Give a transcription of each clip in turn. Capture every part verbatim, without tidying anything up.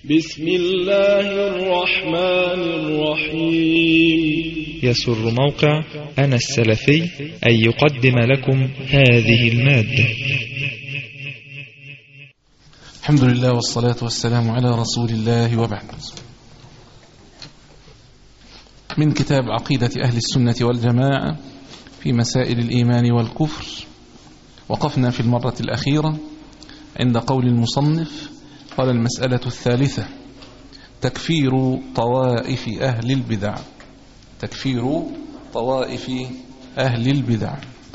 بسم الله الرحمن الرحيم. يسر موقع أنا السلفي أن يقدم لكم هذه المادة. الحمد لله والصلاة والسلام على رسول الله وبعد. من كتاب عقيدة أهل السنة والجماعة في مسائل الإيمان والكفر، وقفنا في المرة الأخيرة عند قول المصنف: قال المسألة الثالثة تكفير طوائف أهل البدع. تكفير طوائف أهل البدع.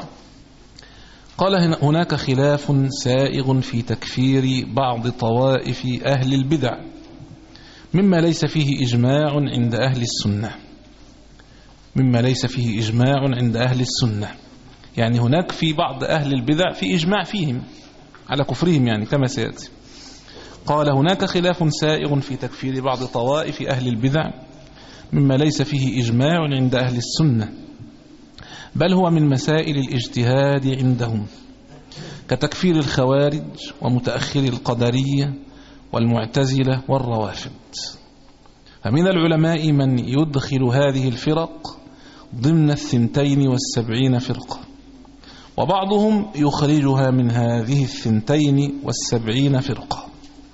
قال هناك خلاف سائغ في تكفير بعض طوائف أهل البدع مما ليس فيه إجماع عند أهل السنة. مما ليس فيه إجماع عند أهل السنة، يعني هناك في بعض أهل البدع في إجماع فيهم على كفرهم، يعني كما سيأتي. قال هناك خلاف سائغ في تكفير بعض طوائف أهل البدع مما ليس فيه إجماع عند أهل السنة، بل هو من مسائل الاجتهاد عندهم، كتكفير الخوارج ومتأخر القدرية والمعتزلة والروافض. فمن العلماء من يدخل هذه الفرق ضمن الثنتين والسبعين فرقة، وبعضهم يخرجها من هذه الثنتين والسبعين فرقة.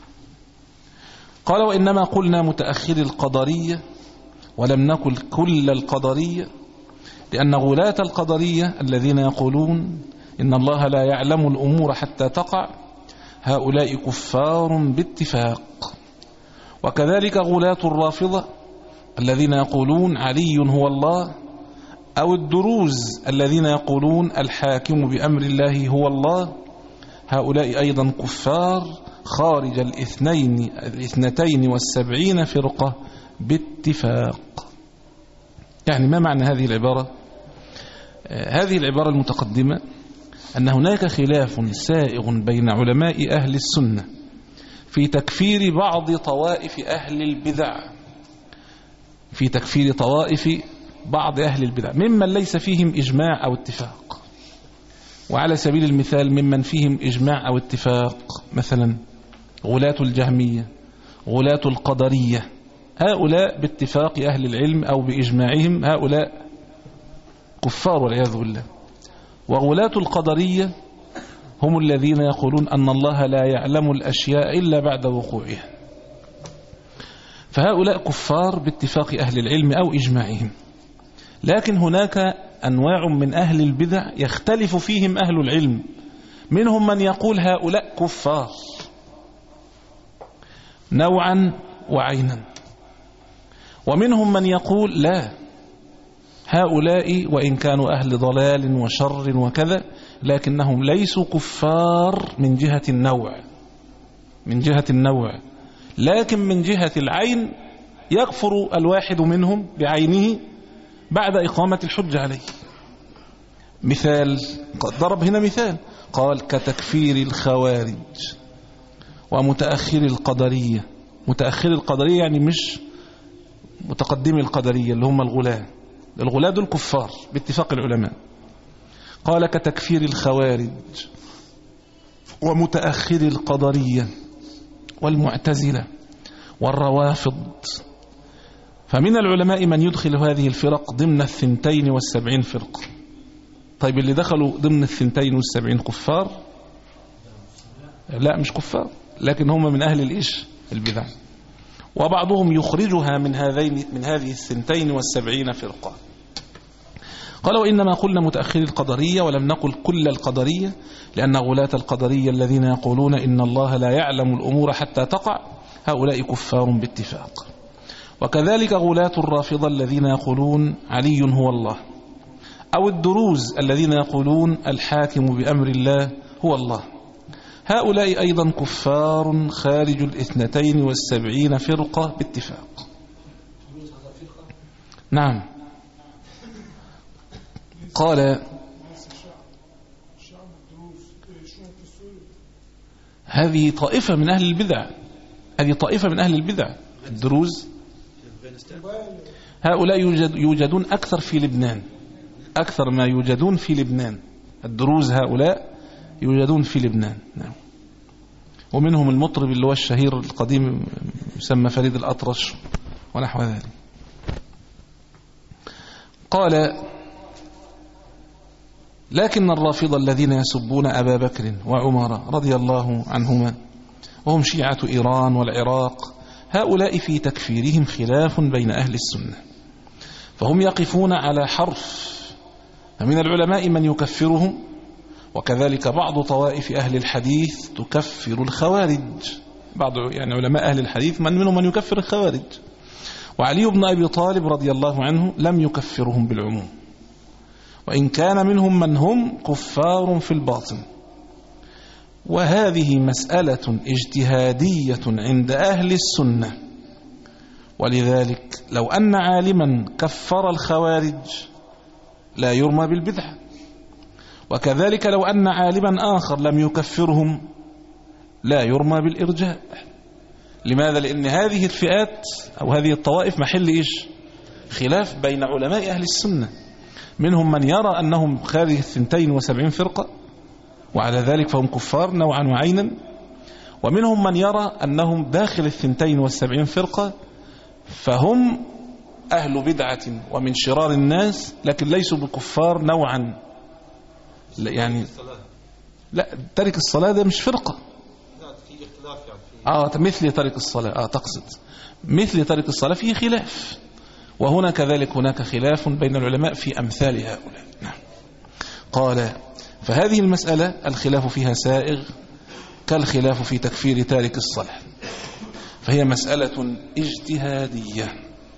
قال: وإنما قلنا متأخر القدرية ولم نقل كل القدرية، لأن غلاة القدرية الذين يقولون إن الله لا يعلم الأمور حتى تقع هؤلاء كفار باتفاق. وكذلك غلاة الرافضة الذين يقولون علي هو الله، أو الدروز الذين يقولون الحاكم بأمر الله هو الله، هؤلاء أيضا كفار خارج الاثنين الاثنتين والسبعين فرقة باتفاق. يعني ما معنى هذه العبارة؟ آه هذه العبارة المتقدمة أن هناك خلاف سائغ بين علماء أهل السنة في تكفير بعض طوائف أهل البدع، في تكفير طوائف بعض أهل البدع ممن ليس فيهم إجماع أو اتفاق. وعلى سبيل المثال ممن فيهم إجماع أو اتفاق مثلا غلاة الجهمية، غلاة القدرية، هؤلاء باتفاق أهل العلم أو بإجماعهم هؤلاء كفار والعياذ بالله. وغلاة القدرية هم الذين يقولون أن الله لا يعلم الأشياء إلا بعد وقوعها، فهؤلاء كفار باتفاق أهل العلم أو إجماعهم. لكن هناك أنواع من أهل البدع يختلف فيهم أهل العلم، منهم من يقول هؤلاء كفار نوعا وعينا، ومنهم من يقول لا، هؤلاء وإن كانوا أهل ضلال وشر وكذا لكنهم ليسوا كفار من جهة النوع، من جهة النوع لكن من جهة العين يكفر الواحد منهم بعينه بعد إقامة الحجة عليه. مثال، ضرب هنا مثال، قال كتكفير الخوارج ومتأخر القدرية. متأخر القدرية يعني مش متقدم القدرية اللي هم الغلاة، الغلاة دول كفار باتفاق العلماء. قال كتكفير الخوارج ومتأخر القدرية والمعتزلة والروافض. فمن العلماء من يدخل هذه الفرق ضمن الثنتين والسبعين فرقة. طيب اللي دخلوا ضمن الثنتين والسبعين كفار؟ لا مش كفار، لكن هم من أهل الإيش البدع. وبعضهم يخرجها من هذين من هذه الثنتين والسبعين فرقة. قال: وإنما قلنا متأخر القدرية ولم نقل كل القدرية، لأن غلاة القدرية الذين يقولون إن الله لا يعلم الأمور حتى تقع هؤلاء كفار باتفاق. وكذلك غلاة الرافضة الذين يقولون علي هو الله، أو الدروز الذين يقولون الحاكم بأمر الله هو الله، هؤلاء أيضا كفار خارج الاثنتين والسبعين فرقة باتفاق. نعم. قال: هذه طائفة من أهل البدع، هذه طائفة من أهل البدع. الدروز هؤلاء يوجد يوجدون أكثر في لبنان، أكثر ما يوجدون في لبنان. الدروز هؤلاء يوجدون في لبنان. نعم. ومنهم المطرب اللي هو الشهير القديم يسمى فريد الأطرش ونحو ذلك. قال: لكن الرافضة الذين يسبون أبا بكر وعمر رضي الله عنهما وهم شيعة إيران والعراق، هؤلاء في تكفيرهم خلاف بين أهل السنة، فهم يقفون على حرف، فمن العلماء من يكفرهم، وكذلك بعض طوائف أهل الحديث تكفر الخوارج، بعض يعني علماء أهل الحديث من منهم من يكفر الخوارج. وعلي بن أبي طالب رضي الله عنه لم يكفرهم بالعموم، وإن كان منهم من هم كفار في الباطن. وهذه مسألة اجتهادية عند أهل السنة، ولذلك لو أن عالما كفر الخوارج لا يرمى بالبدعة، وكذلك لو أن عالما آخر لم يكفرهم لا يرمى بالإرجاء. لماذا؟ لأن هذه الفئات أو هذه الطوائف محل إيش؟ خلاف بين علماء أهل السنة، منهم من يرى أنهم خارج الثنتين وسبعين فرقة وعلى ذلك فهم كفار نوعا وعينا، ومنهم من يرى أنهم داخل الثنتين والسبعين فرقة فهم أهل بدعة ومن شرار الناس، لكن ليسوا بكفار نوعا. يعني لا، ترك الصلاة ده مش فرقة. آه مثل ترك الصلاة، آه تقصد مثل ترك الصلاة فيه خلاف، وهنا كذلك هناك خلاف بين العلماء في أمثال هؤلاء. نعم. قال: فهذه المسألة الخلاف فيها سائغ كالخلاف في تكفير تارك الصلاة، فهي مسألة اجتهادية.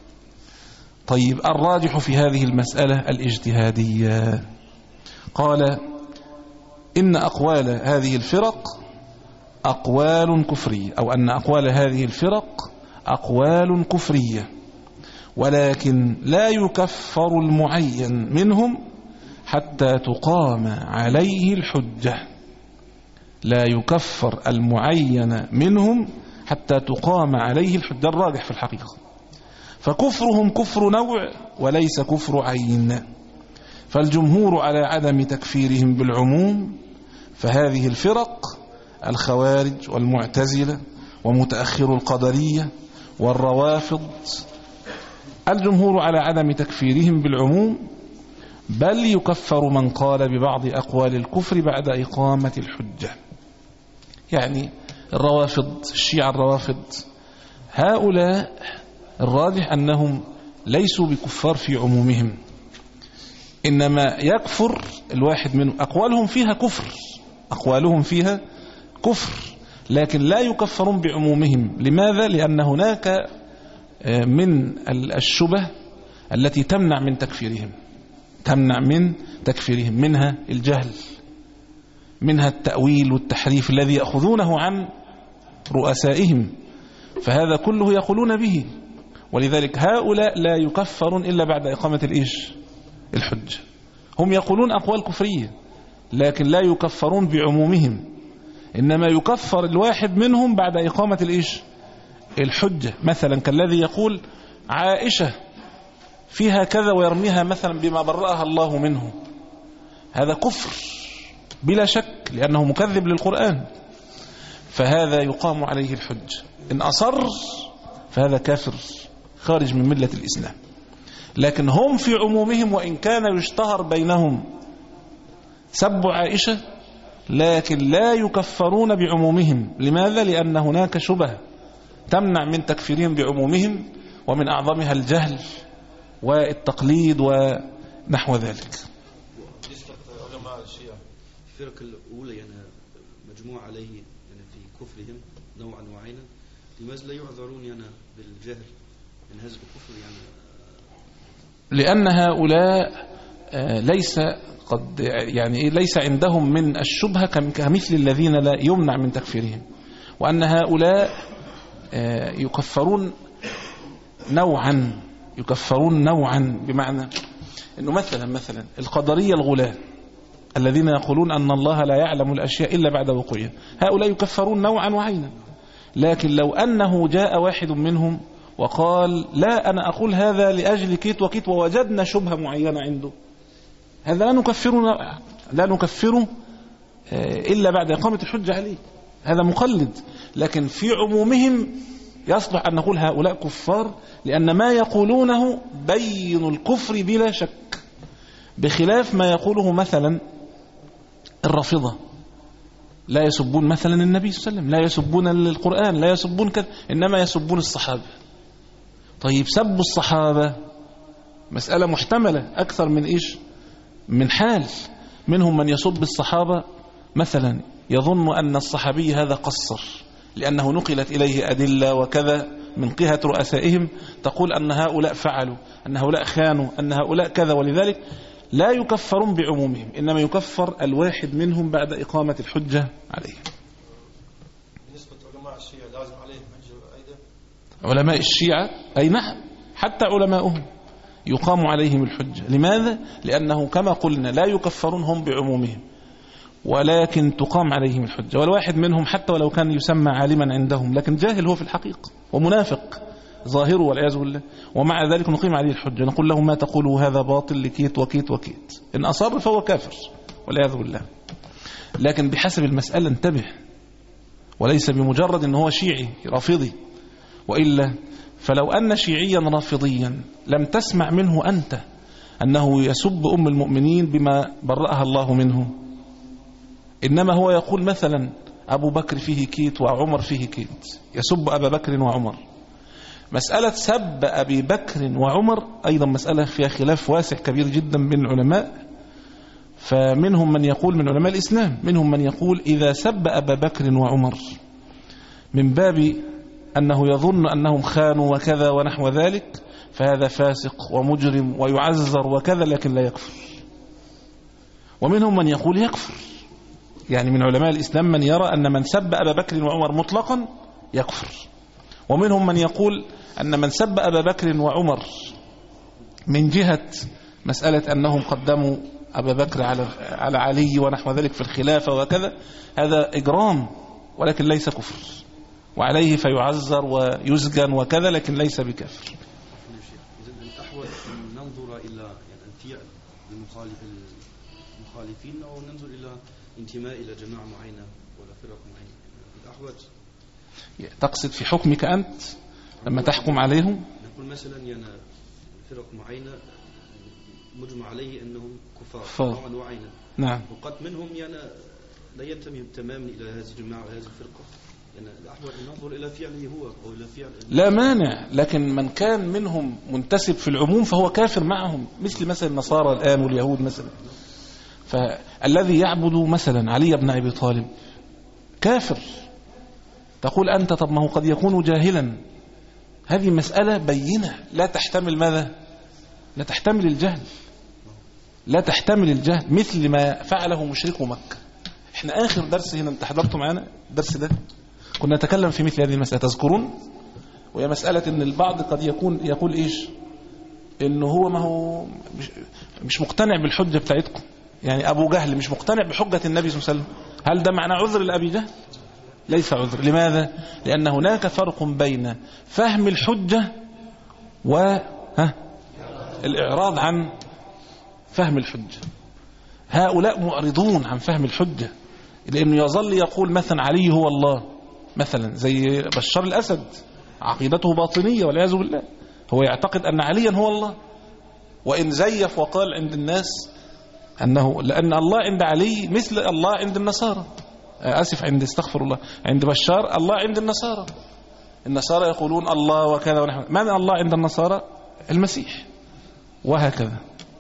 طيب، الراجح في هذه المسألة الاجتهادية. قال: إن أقوال هذه الفرق أقوال كفرية، أو أن أقوال هذه الفرق أقوال كفرية، ولكن لا يكفر المعين منهم حتى تقام عليه الحجة. لا يكفر المعين منهم حتى تقام عليه الحجة، الراجح في الحقيقة. فكفرهم كفر نوع وليس كفر عين، فالجمهور على عدم تكفيرهم بالعموم. فهذه الفرق الخوارج والمعتزلة ومتأخر القدرية والروافض، الجمهور على عدم تكفيرهم بالعموم، بل يكفر من قال ببعض أقوال الكفر بعد إقامة الحجة. يعني الروافض، الشيعة الروافض، هؤلاء الراجح أنهم ليسوا بكفار في عمومهم، إنما يكفر الواحد منهم، أقوالهم فيها كفر، أقوالهم فيها كفر، لكن لا يكفرون بعمومهم. لماذا؟ لأن هناك من الشبه التي تمنع من تكفيرهم، تمنع من تكفيرهم، منها الجهل، منها التأويل والتحريف الذي يأخذونه عن رؤسائهم، فهذا كله يقولون به. ولذلك هؤلاء لا يكفرون إلا بعد إقامة الإيش؟ الحجة. هم يقولون أقوال كفرية لكن لا يكفرون بعمومهم، إنما يكفر الواحد منهم بعد إقامة الإيش؟ الحجة. مثلا كالذي يقول عائشة فيها كذا ويرميها مثلا بما برأها الله منه، هذا كفر بلا شك لأنه مكذب للقرآن، فهذا يقام عليه الحج. إن أصر فهذا كافر خارج من ملة الإسلام. لكن هم في عمومهم وإن كان يشتهر بينهم سب عائشة، لكن لا يكفرون بعمومهم. لماذا؟ لأن هناك شبهة تمنع من تكفيرهم بعمومهم، ومن أعظمها الجهل والتقليد ونحو ذلك. علماء الشيعة الفرق الأولى يعني مجموع عليه يعني في كفرهم نوعا وعينا، لماذا لا يعذرون يعني بالجهل من هذا الكفر؟ يعني لأن هؤلاء ليس قد يعني ليس عندهم من الشبهة كمثل الذين لا يمنع من تكفيرهم، وأن هؤلاء يكفرون نوعا يكفرون نوعا بمعنى أنه مثلا مثلا القدرية الغلاة الذين يقولون أن الله لا يعلم الأشياء إلا بعد وقوعها، هؤلاء يكفرون نوعا وعينا. لكن لو أنه جاء واحد منهم وقال لا أنا أقول هذا لأجل كيت وكيت ووجدنا شبهة معينة عنده، هذا لا نكفره لا نكفره إلا بعد إقامة الحجة عليه. هذا مقلد، لكن في عمومهم يصلح أن نقول هؤلاء كفار، لأن ما يقولونه بين الكفر بلا شك، بخلاف ما يقوله مثلا الرافضة، لا يسبون مثلا النبي صلى الله عليه وسلم، لا يسبون القرآن، لا يسبون كذا، إنما يسبون الصحابة. طيب سب الصحابة مسألة محتملة أكثر من إيش؟ من حال. منهم من يسب الصحابة مثلا يظن أن الصحابي هذا قصر لأنه نقلت إليه أدلة وكذا من قهة رؤسائهم تقول أن هؤلاء فعلوا، أن هؤلاء خانوا، أن هؤلاء كذا، ولذلك لا يكفرون بعمومهم، إنما يكفر الواحد منهم بعد إقامة الحجة عليه. بالنسبة لعلماء الشيعة لازم عليهم حجة أيضا؟ علماء الشيعة أي نعم، حتى علماؤهم يقام عليهم الحجة. لماذا؟ لأنه كما قلنا لا يكفرون هم بعمومهم، ولكن تقام عليهم الحجة. والواحد منهم حتى ولو كان يسمى عالما عندهم لكن جاهل هو في الحقيقة ومنافق ظاهره والعياذ بالله، ومع ذلك نقيم عليه الحجة، نقول له ما تقوله هذا باطل لكيت وكيت وكيت، إن أصر فهو كافر والعياذ بالله. لكن بحسب المسألة انتبه، وليس بمجرد أنه هو شيعي رافضي، وإلا فلو أن شيعيا رافضيا لم تسمع منه أنت أنه يسب أم المؤمنين بما برأها الله منه، إنما هو يقول مثلا أبو بكر فيه كيت وعمر فيه كيت، يسب أبا بكر وعمر. مسألة سب أبي بكر وعمر أيضا مسألة فيها خلاف واسع كبير جدا بين العلماء، فمنهم من يقول من علماء الإسلام، منهم من يقول إذا سب أبا بكر وعمر من باب أنه يظن أنهم خانوا وكذا ونحو ذلك فهذا فاسق ومجرم ويعذر وكذا، لكن لا يكفر. ومنهم من يقول يكفر، يعني من علماء الإسلام من يرى أن من سب أبا بكر وعمر مطلقا يكفر. ومنهم من يقول أن من سب أبا بكر وعمر من جهة مسألة أنهم قدموا أبا بكر على على علي ونحو ذلك في الخلافة وكذا هذا إجرام ولكن ليس كفر، وعليه فيعذر ويسجن وكذا، لكن ليس بكافر. إذن الأحوال أن ننظر إلى يعني الفعل المخالفين أو ننظر إلى انتماء إلى جماعة معينة ولا فرق معينة؟ الأحوال تقصد في حكمك أنت لما تحكم عليهم؟ نقول مثلا يعني فرق معينة مجمع عليه أنهم كفار فار. نوعا وعينا، نعم، وقد منهم يعني لا ينتمي تماما إلى هذه الجماعة وهذه الفرقة، يعني الأحوال ننظر إلى فعله هو أو إلى فعل لا مانع، لكن من كان منهم منتسب في العموم فهو كافر معهم، مثل مثلا النصارى الآن واليهود مثلا. فالذي يعبد مثلا علي بن أبي طالب كافر، تقول أنت طب ما هو قد يكون جاهلا، هذه مسألة بينة لا تحتمل ماذا؟ لا تحتمل الجهل، لا تحتمل الجهل، مثل ما فعله مشركو مكة. احنا آخر درس هنا انت حضرتوا معنا الدرس ده كنا نتكلم في مثل هذه المسألة، تذكرون؟ وهي مسألة ان البعض قد يكون يقول ايش؟ انه هو ما هو مش, مش مقتنع بالحجة بتاعتكم، يعني ابو جهل مش مقتنع بحجة النبي صلى الله عليه وسلم، هل ده معنى عذر لأبي جهل؟ ليس عذر. لماذا؟ لأن هناك فرق بين فهم الحجة والإعراض عن فهم الحجة. هؤلاء معرضون عن فهم الحجة، لأنه يظل يقول مثلا علي هو الله مثلا، زي بشار الأسد عقيدته باطنية والعياذ بالله، هو يعتقد أن عليا هو الله، وإن زيف وقال عند الناس أنه لأن الله عند علي مثل الله عند النصارى، آسف عند استغفر الله عند بشار الله عند النصارى، النصارى يقولون الله وكذا ونحن، من الله عند النصارى؟ المسيح، وهكذا.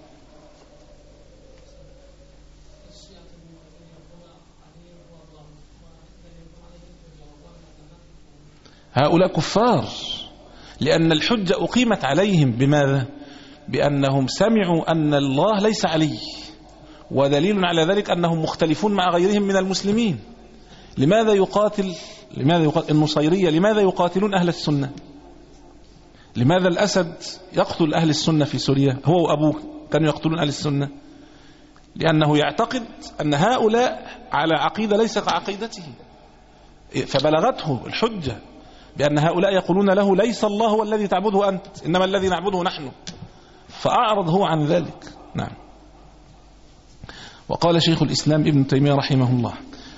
هؤلاء كفار لأن الحجة أقيمت عليهم بماذا؟ بأنهم سمعوا أن الله ليس علي، ودليل على ذلك أنهم مختلفون مع غيرهم من المسلمين. لماذا يقاتل لماذا يقاتل النصيرية؟ لماذا يقاتلون أهل السنة؟ لماذا الأسد يقتل أهل السنة في سوريا؟ هو وأبوه كانوا يقتلون أهل السنة، لأنه يعتقد أن هؤلاء على عقيدة ليس كعقيدته، فبلغته الحجة بأن هؤلاء يقولون له ليس الله هو الذي تعبده أنت، إنما الذي نعبده نحن، فأعرض هو عن ذلك. نعم. وقال شيخ الإسلام ابن تيمية رحمه الله: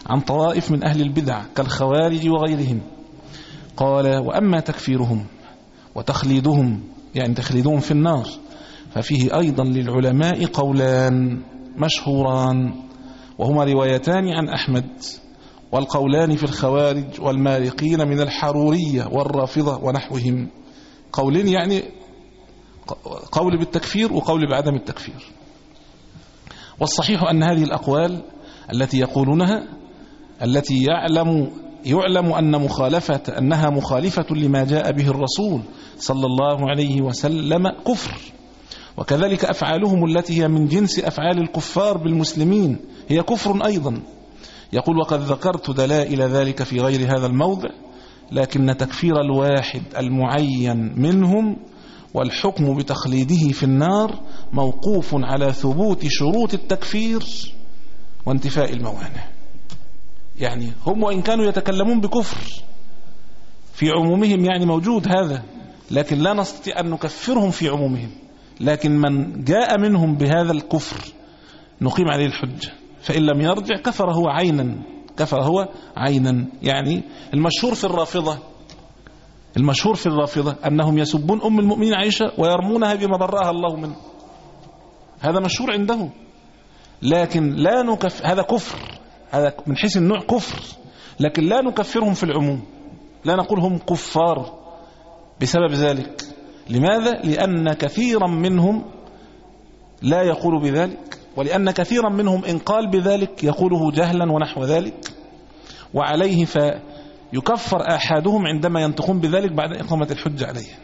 عن طوائف من أهل البدع كالخوارج وغيرهم. قال: وأما تكفيرهم وتخليدهم، يعني تخليدهم في النار، ففيه أيضا للعلماء قولان مشهوران، وهما روايتان عن أحمد، والقولان في الخوارج والمارقين من الحرورية والرافضة ونحوهم. قولين يعني قول بالتكفير وقول بعدم التكفير. والصحيح أن هذه الأقوال التي يقولونها، التي يعلم يعلم أن مخالفة أنها مخالفة لما جاء به الرسول صلى الله عليه وسلم كفر، وكذلك أفعالهم التي هي من جنس أفعال الكفار بالمسلمين هي كفر أيضا. يقول: وقد ذكرت دلائل ذلك في غير هذا الموضع، لكن تكفير الواحد المعين منهم والحكم بتخليده في النار موقوف على ثبوت شروط التكفير وانتفاء الموانع. يعني هم وإن كانوا يتكلمون بكفر في عمومهم، يعني موجود هذا، لكن لا نستطيع أن نكفرهم في عمومهم، لكن من جاء منهم بهذا الكفر نقيم عليه الحجة، فإن لم يرجع كفر هو عينا، كفر هو عينا. يعني المشهور في الرافضة المشهور في الرافضة أنهم يسبون أم المؤمنين عائشة ويرمونها بما برأها الله منه، هذا مشهور عندهم، لكن لا نكف هذا كفر، هذا من حيث النوع كفر، لكن لا نكفرهم في العموم، لا نقول هم كفار بسبب ذلك. لماذا؟ لأن كثيرا منهم لا يقول بذلك، ولأن كثيرا منهم إن قال بذلك يقوله جهلا ونحو ذلك، وعليه فيكفر أحدهم عندما ينطقون بذلك بعد إقامة الحجة عليه.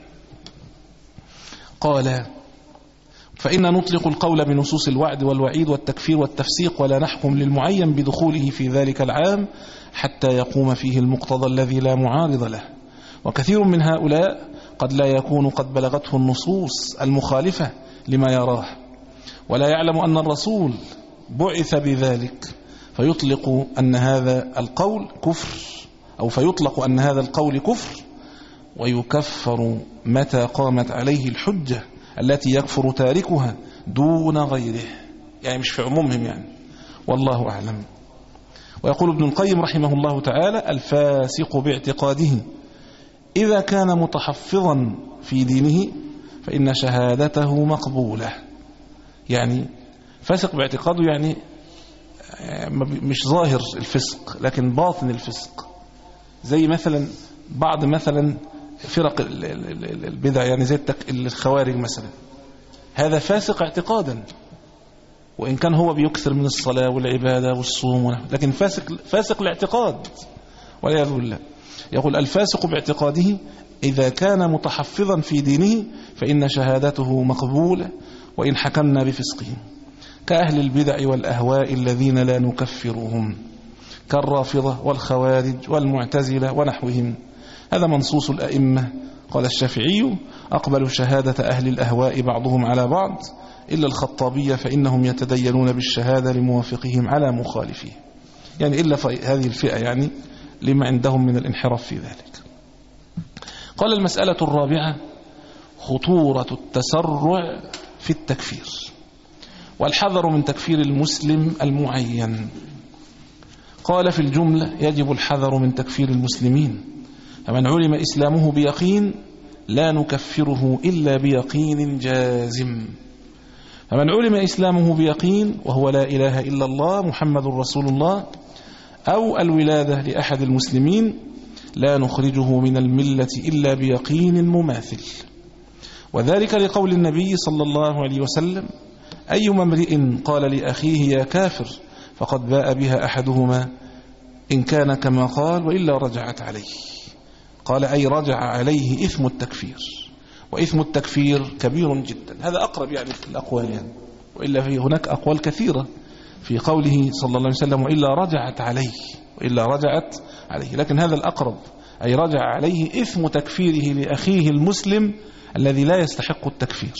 قال: فإن نطلق القول بنصوص الوعد والوعيد والتكفير والتفسيق، ولا نحكم للمعين بدخوله في ذلك العام حتى يقوم فيه المقتضى الذي لا معارض له. وكثير من هؤلاء قد لا يكون قد بلغته النصوص المخالفة لما يراه، ولا يعلم أن الرسول بعث بذلك، فيطلق أن هذا القول كفر، أو فيطلق أن هذا القول كفر، ويكفر متى قامت عليه الحجة التي يكفر تاركها دون غيره، يعني مش في عمومهم يعني، والله أعلم. ويقول ابن القيم رحمه الله تعالى: الفاسق باعتقاده إذا كان متحفظا في دينه فإن شهادته مقبولة. يعني فاسق باعتقاده يعني مش ظاهر الفسق لكن باطن الفسق، زي مثلا بعض مثلا فرق البدع، يعني زي الخوارج مثلا، هذا فاسق اعتقادا وإن كان هو بيكثر من الصلاة والعبادة والصوم، لكن فاسق فاسق الاعتقاد والعياذ بالله. يقول: الفاسق باعتقاده إذا كان متحفظا في دينه فإن شهادته مقبولة وإن حكمنا بفسقهم، كأهل البدع والأهواء الذين لا نكفرهم كالرافضة والخوارج والمعتزلة ونحوهم. هذا منصوص الأئمة. قال الشافعي: أقبل شهادة أهل الأهواء بعضهم على بعض إلا الخطابية فإنهم يتدينون بالشهادة لموافقهم على مخالفيه، يعني إلا هذه الفئة، يعني لما عندهم من الانحراف في ذلك. قال: المسألة الرابعة خطورة التسرع في التكفير والحذر من تكفير المسلم المعين. قال: في الجملة يجب الحذر من تكفير المسلمين، فمن علم إسلامه بيقين لا نكفره إلا بيقين جازم. فمن علم إسلامه بيقين وهو لا إله إلا الله محمد رسول الله أو الولادة لأحد المسلمين لا نخرجه من الملة إلا بيقين مماثل، وذلك لقول النبي صلى الله عليه وسلم: أيما امرئ قال لأخيه يا كافر فقد باء بها أحدهما إن كان كما قال وإلا رجعت عليه. قال: أي رجع عليه إثم التكفير، وإثم التكفير كبير جدا. هذا أقرب يعني في الأقوال يعني، وإلا في هناك أقوال كثيرة في قوله صلى الله عليه وسلم: وإلا رجعت عليه، وإلا رجعت عليه، لكن هذا الأقرب، أي رجع عليه إثم تكفيره لأخيه المسلم الذي لا يستحق التكفير.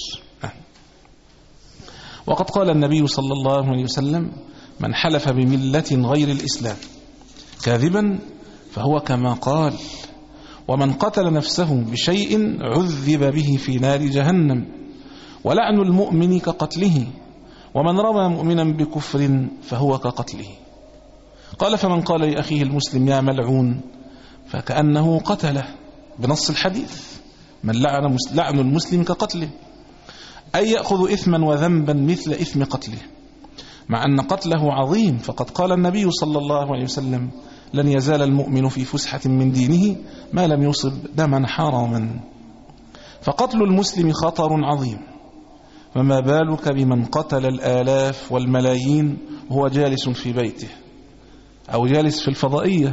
وقد قال النبي صلى الله عليه وسلم: من حلف بملة غير الإسلام كاذبا فهو كما قال، ومن قتل نفسه بشيء عذب به في نار جهنم، ولعن المؤمن كقتله، ومن رمى مؤمنا بكفر فهو كقتله. قال فمن قال لأخيه المسلم يا ملعون فكأنه قتله بنص الحديث، من لعن لعن المسلم كقتله، أي يأخذ إثما وذنبا مثل إثم قتله، مع أن قتله عظيم، فقد قال النبي صلى الله عليه وسلم لن يزال المؤمن في فسحة من دينه ما لم يصب دما حراما. فقتل المسلم خطر عظيم، فما بالك بمن قتل الآلاف والملايين وهو جالس في بيته أو جالس في الفضائية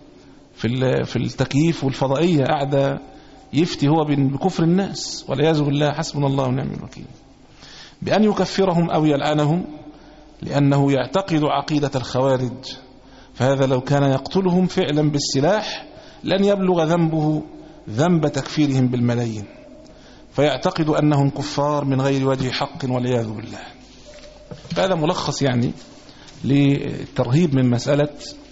في التكييف والفضائية قاعدة يفتي هو بكفر الناس والعياذ بالله، حسبنا الله ونعم الوكيل، بأن يكفرهم أو يلعنهم لأنه يعتقد عقيدة الخوارج. فهذا لو كان يقتلهم فعلا بالسلاح لن يبلغ ذنبه ذنب تكفيرهم بالملايين، فيعتقد أنهم كفار من غير وجه حق والعياذ بالله. هذا ملخص يعني للترهيب من مسألة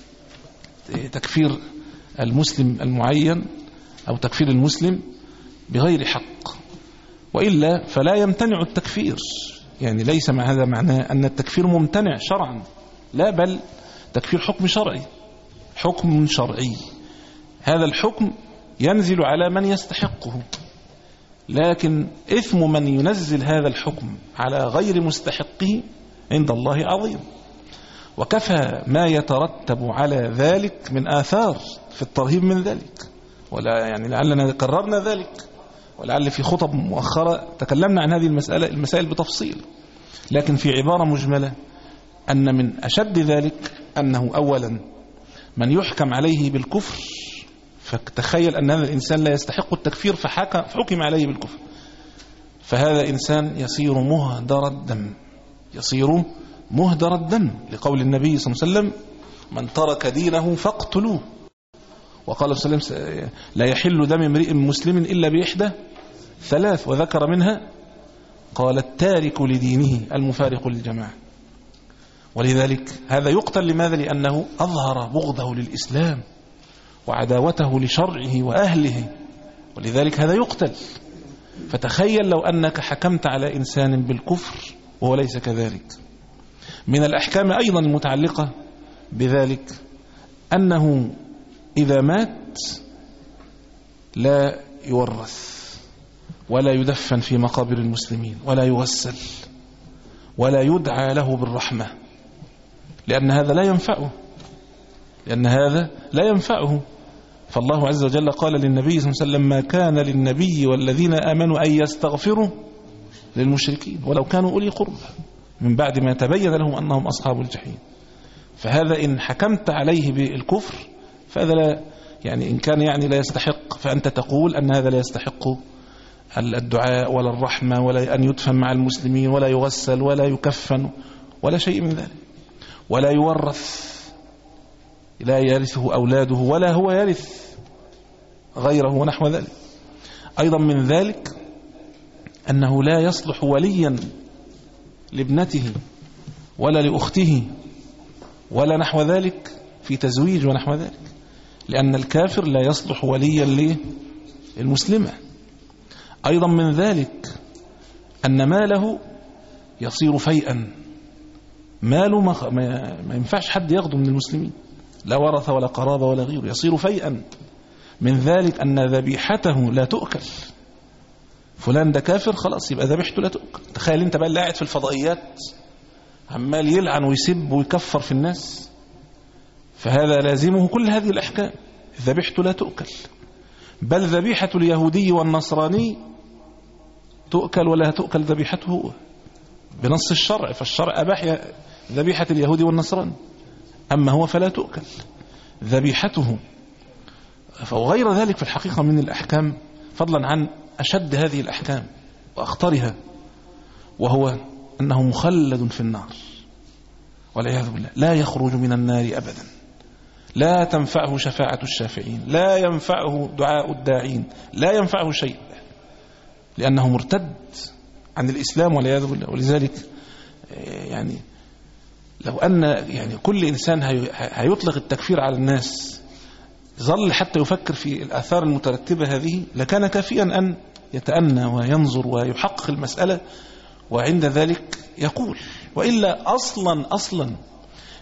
تكفير المسلم المعين أو تكفير المسلم بغير حق، وإلا فلا يمتنع التكفير، يعني ليس مع هذا معناه أن التكفير ممتنع شرعا، لا، بل تكفير حكم شرعي، حكم شرعي، هذا الحكم ينزل على من يستحقه، لكن إثم من ينزل هذا الحكم على غير مستحقه عند الله عظيم، وكفى ما يترتب على ذلك من آثار في الترهيب من ذلك، ولا يعني لعلنا كررنا ذلك، ولعل في خطب مؤخرة تكلمنا عن هذه المسألة المسائل بتفصيل، لكن في عبارة مجملة أن من أشد ذلك أنه أولا من يحكم عليه بالكفر، فتخيل أن هذا الإنسان لا يستحق التكفير فحكم عليه بالكفر، فهذا إنسان يصير مهدر الدم، يصير مهدر الدم، لقول النبي صلى الله عليه وسلم من ترك دينه فاقتلوه، وقال صلى الله عليه وسلم لا يحل دم امرئ مسلم إلا بإحدى ثلاث، وذكر منها قال التارك لدينه المفارق للجماعة. ولذلك هذا يقتل، لماذا؟ لأنه أظهر بغضه للإسلام وعداوته لشرعه وأهله، ولذلك هذا يقتل. فتخيل لو أنك حكمت على إنسان بالكفر وهو ليس كذلك. من الأحكام أيضا المتعلقة بذلك أنه إذا مات لا يورث ولا يدفن في مقابر المسلمين ولا يغسل ولا يدعى له بالرحمة، لأن هذا لا ينفعه، لأن هذا لا ينفعه. فالله عز وجل قال للنبي صلى الله عليه وسلم ما كان للنبي والذين آمنوا أن يستغفروا للمشركين ولو كانوا أولي قربى من بعد ما تبين لهم أنهم أصحاب الجحيم. فهذا إن حكمت عليه بالكفر فهذا لا يعني إن كان يعني لا يستحق، فأنت تقول أن هذا لا يستحق الدعاء ولا الرحمة ولا أن يدفن مع المسلمين ولا يغسل ولا يكفن ولا شيء من ذلك، ولا يورث، لا يرثه أولاده ولا هو يرث غيره ونحو ذلك. أيضا من ذلك أنه لا يصلح وليا لابنته ولا لأخته ولا نحو ذلك في تزويج ونحو ذلك، لأن الكافر لا يصلح وليا للمسلمة. أيضا من ذلك أن ماله يصير فيئا، ماله ما ينفعش حد ياخده من المسلمين، لا ورث ولا قرابة ولا غيره، يصير فيئا. من ذلك أن ذبيحته لا تؤكل، فلان ده كافر خلاص يبقى ذبيحته لا تؤكل. تخيل انت بقى اللي قاعد في الفضائيات عمال يلعن ويسب ويكفر في الناس، فهذا لازمه كل هذه الأحكام، ذبيحته لا تؤكل، بل ذبيحة اليهودي والنصراني تؤكل ولا تؤكل ذبيحته بنص الشرع، فالشرع أباح ذبيحة اليهودي والنصراني، أما هو فلا تؤكل ذبيحته. فغير ذلك في الحقيقة من الأحكام، فضلا عن أشد هذه الأحكام وأخطرها، وهو أنه مخلد في النار والعياذ بالله، لا يخرج من النار أبدا، لا تنفعه شفاعة الشافعين، لا ينفعه دعاء الداعين، لا ينفعه شيء، لأنه مرتد عن الإسلام والعياذ بالله. ولذلك يعني لو أن يعني كل إنسان هيطلق التكفير على الناس ظل حتى يفكر في الآثار المترتبة هذه لكان كافيا أن يتأنى وينظر ويحقق المسألة وعند ذلك يقول. وإلا أصلا أصلا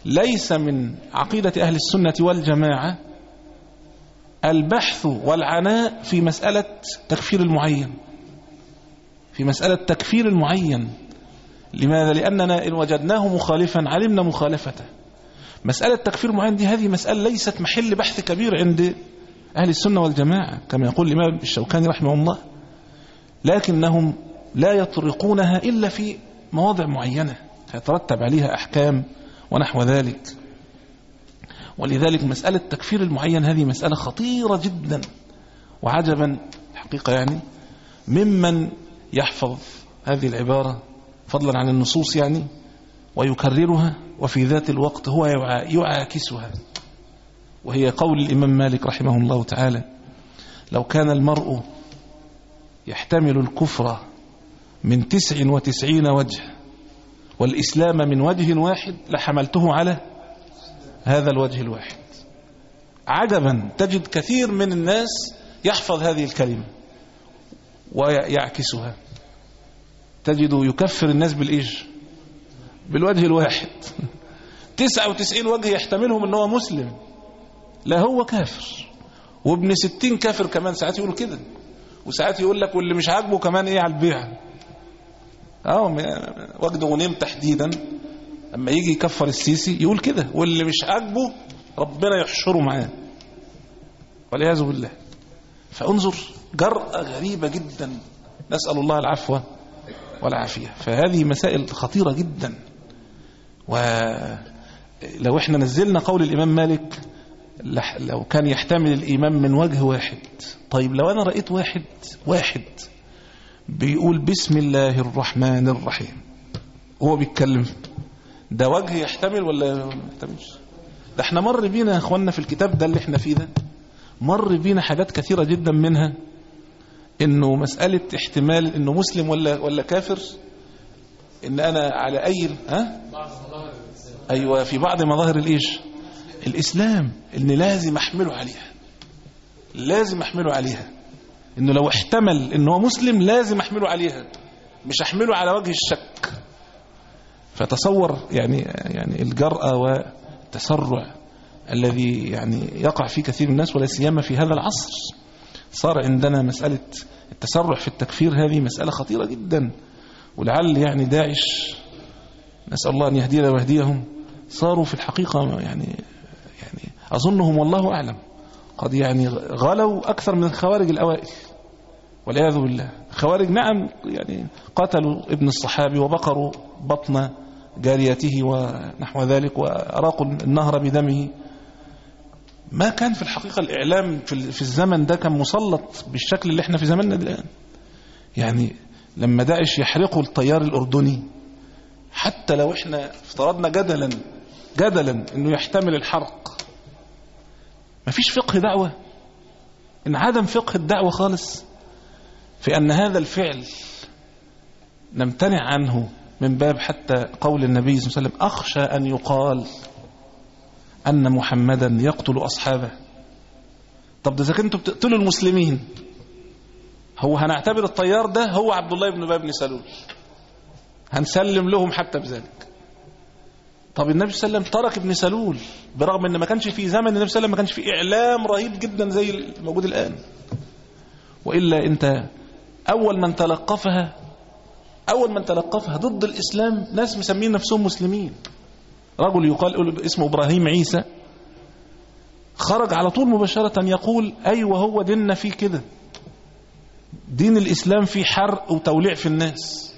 ليس من عقيدة أهل السنة والجماعة البحث والعناء في مسألة تكفير المعين، في مسألة تكفير المعين. لماذا؟ لأننا إن وجدناه مخالفا علمنا مخالفته. مسألة تكفير المعين دي هذه مسألة ليست محل بحث كبير عند أهل السنة والجماعة كما يقول الإمام الشوكاني رحمه الله، لكنهم لا يطرقونها إلا في مواضع معينة يترتب عليها أحكام ونحو ذلك. ولذلك مسألة تكفير المعين هذه مسألة خطيرة جدا، وعجبا الحقيقة يعني ممن يحفظ هذه العبارة فضلا عن النصوص يعني ويكررها، وفي ذات الوقت هو يعاكسها، وهي قول الإمام مالك رحمه الله تعالى: لو كان المرء يحتمل الكفر من تسع وتسعين وجه والإسلام من وجه واحد لحملته على هذا الوجه الواحد. عجبا تجد كثير من الناس يحفظ هذه الكلمة ويعكسها، تجد يكفر الناس بالإيش؟ بالوجه الواحد. تسعة وتسعين وجه يحتملهم أنه مسلم، لا هو كافر، وابن ستين كافر كمان. ساعات يقولوا كده، وساعات يقول لك واللي مش عاجبه كمان ايه على البيع. اه وجد غنيم تحديدا اما يجي يكفر السيسي يقول كده، واللي مش عاجبه ربنا يحشره معاه والعياذ بالله. فانظر جرأة غريبة جدا، نسأل الله العفو والعافية. فهذه مسائل خطيرة جدا. ولو احنا نزلنا قول الإمام مالك لو كان يحتمل الإيمان من وجه واحد، طيب لو أنا رأيت واحد واحد بيقول بسم الله الرحمن الرحيم هو بيتكلم، ده وجه يحتمل ولا ما يحتملش؟ ده احنا مر بينا يا اخواننا في الكتاب ده اللي احنا فيه ده، مر بينا حاجات كثيرة جدا، منها انه مسألة احتمال انه مسلم ولا ولا كافر، ان انا على اي ها ايوه في بعض مظاهر الايش الاسلام اللي لازم احمله عليها، لازم احمله عليها، انه لو احتمل انه هو مسلم لازم احمله عليها، مش احمله على وجه الشك. فتصور يعني يعني الجرأة والتسرع الذي يعني يقع فيه كثير من الناس، ولا سيما في هذا العصر. صار عندنا مسألة التسرع في التكفير هذه مسألة خطيرة جدا. ولعل يعني داعش نسأل الله أن يهدينا ويهديهم صاروا في الحقيقة يعني يعني أظنهم والله أعلم قد يعني غلوا أكثر من الخوارج الأوائل والعياذ بالله. خوارج نعم يعني قتلوا ابن الصحابي وبقروا بطن جاريته ونحو ذلك وأراقوا النهر بدمه. ما كان في الحقيقة الإعلام في الزمن ده كان مسلط بالشكل اللي احنا في زماننا الآن. يعني لما داعش يحرقوا الطيار الأردني، حتى لو احنا افترضنا جدلا جدلا انه يحتمل الحرق، ما فيش فقه دعوة، ان عدم فقه الدعوة خالص في أن هذا الفعل نمتنع عنه من باب حتى قول النبي صلى الله عليه وسلم: أخشى أن يقال أن محمدا يقتل أصحابه. طب ده إذا كنتوا بتقتلوا المسلمين، هو هنعتبر الطيار ده هو عبد الله بن أبي بن سلول، هنسلم لهم حتى بذلك. طب النبي صلى الله عليه وسلم ترك ابن سلول برغم ان ما كانش في زمن النبي صلى الله عليه وسلم ما كانش في اعلام رهيب جدا زي الموجود الان، والا انت اول من تلقفها اول من تلقفها ضد الاسلام ناس مسمين نفسهم مسلمين. رجل يقال اسمه ابراهيم عيسى خرج على طول مباشرة يقول: ايوه هو ديننا فيه كده، دين الاسلام فيه حرق وتوليع في الناس.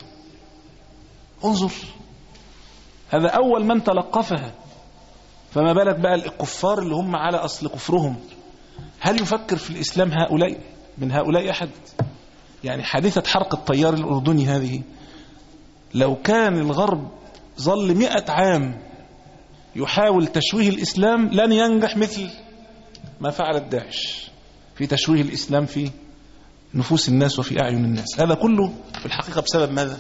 انظر، هذا أول من تلقفها، فما بالك بقى الكفار اللي هم على أصل كفرهم. هل يفكر في الإسلام هؤلاء من هؤلاء أحد؟ يعني حادثة حرق الطيار الأردني هذه لو كان الغرب ظل مئة عام يحاول تشويه الإسلام لن ينجح مثل ما فعلت داعش في تشويه الإسلام في نفوس الناس وفي أعين الناس. هذا كله في الحقيقة بسبب ماذا؟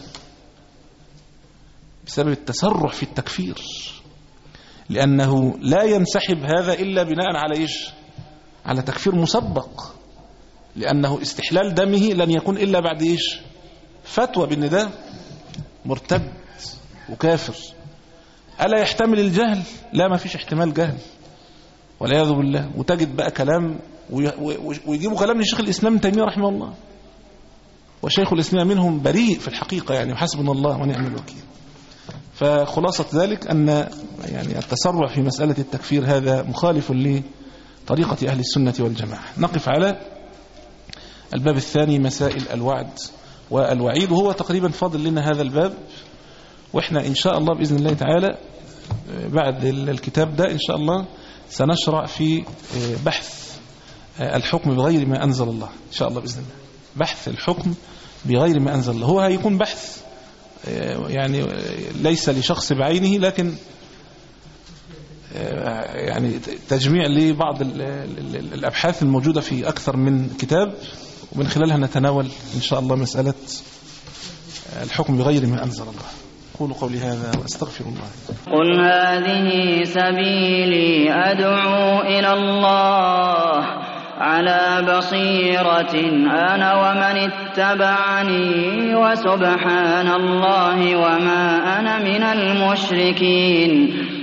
بسبب التسرع في التكفير، لأنه لا ينسحب هذا إلا بناء على إيش؟ على تكفير مسبق، لأنه استحلال دمه لن يكون إلا بعد إيش؟ فتوى بأن ده مرتد وكافر. ألا يحتمل الجهل؟ لا، ما فيش احتمال جهل والعياذ بالله. وتجد بقى كلام ويجيبوا كلام لشيخ الإسلام ابن تيمية رحمه الله، وشيخ الإسلام منهم بريء في الحقيقة، يعني حسبنا الله ونعم الوكيل. فخلاصة ذلك أن يعني التسرع في مسألة التكفير هذا مخالف لطريقة أهل السنة والجماعة. نقف على الباب الثاني، مسائل الوعد والوعيد، وهو تقريبا فاضل لنا هذا الباب، وإحنا إن شاء الله بإذن الله تعالى بعد الكتاب ده إن شاء الله سنشرع في بحث الحكم بغير ما أنزل الله إن شاء الله بإذن الله. بحث الحكم بغير ما أنزل الله هو هيكون بحث يعني ليس لشخص بعينه، لكن يعني تجميع لبعض الأبحاث الموجودة في أكثر من كتاب، ومن خلالها نتناول إن شاء الله مسألة الحكم بغير ما أنزل الله. أقول قولي هذا وأستغفر الله. قل هذه سبيلي أدعو إلى الله على بصيرة أنا ومن اتبعني وسبحان الله وما أنا من المشركين.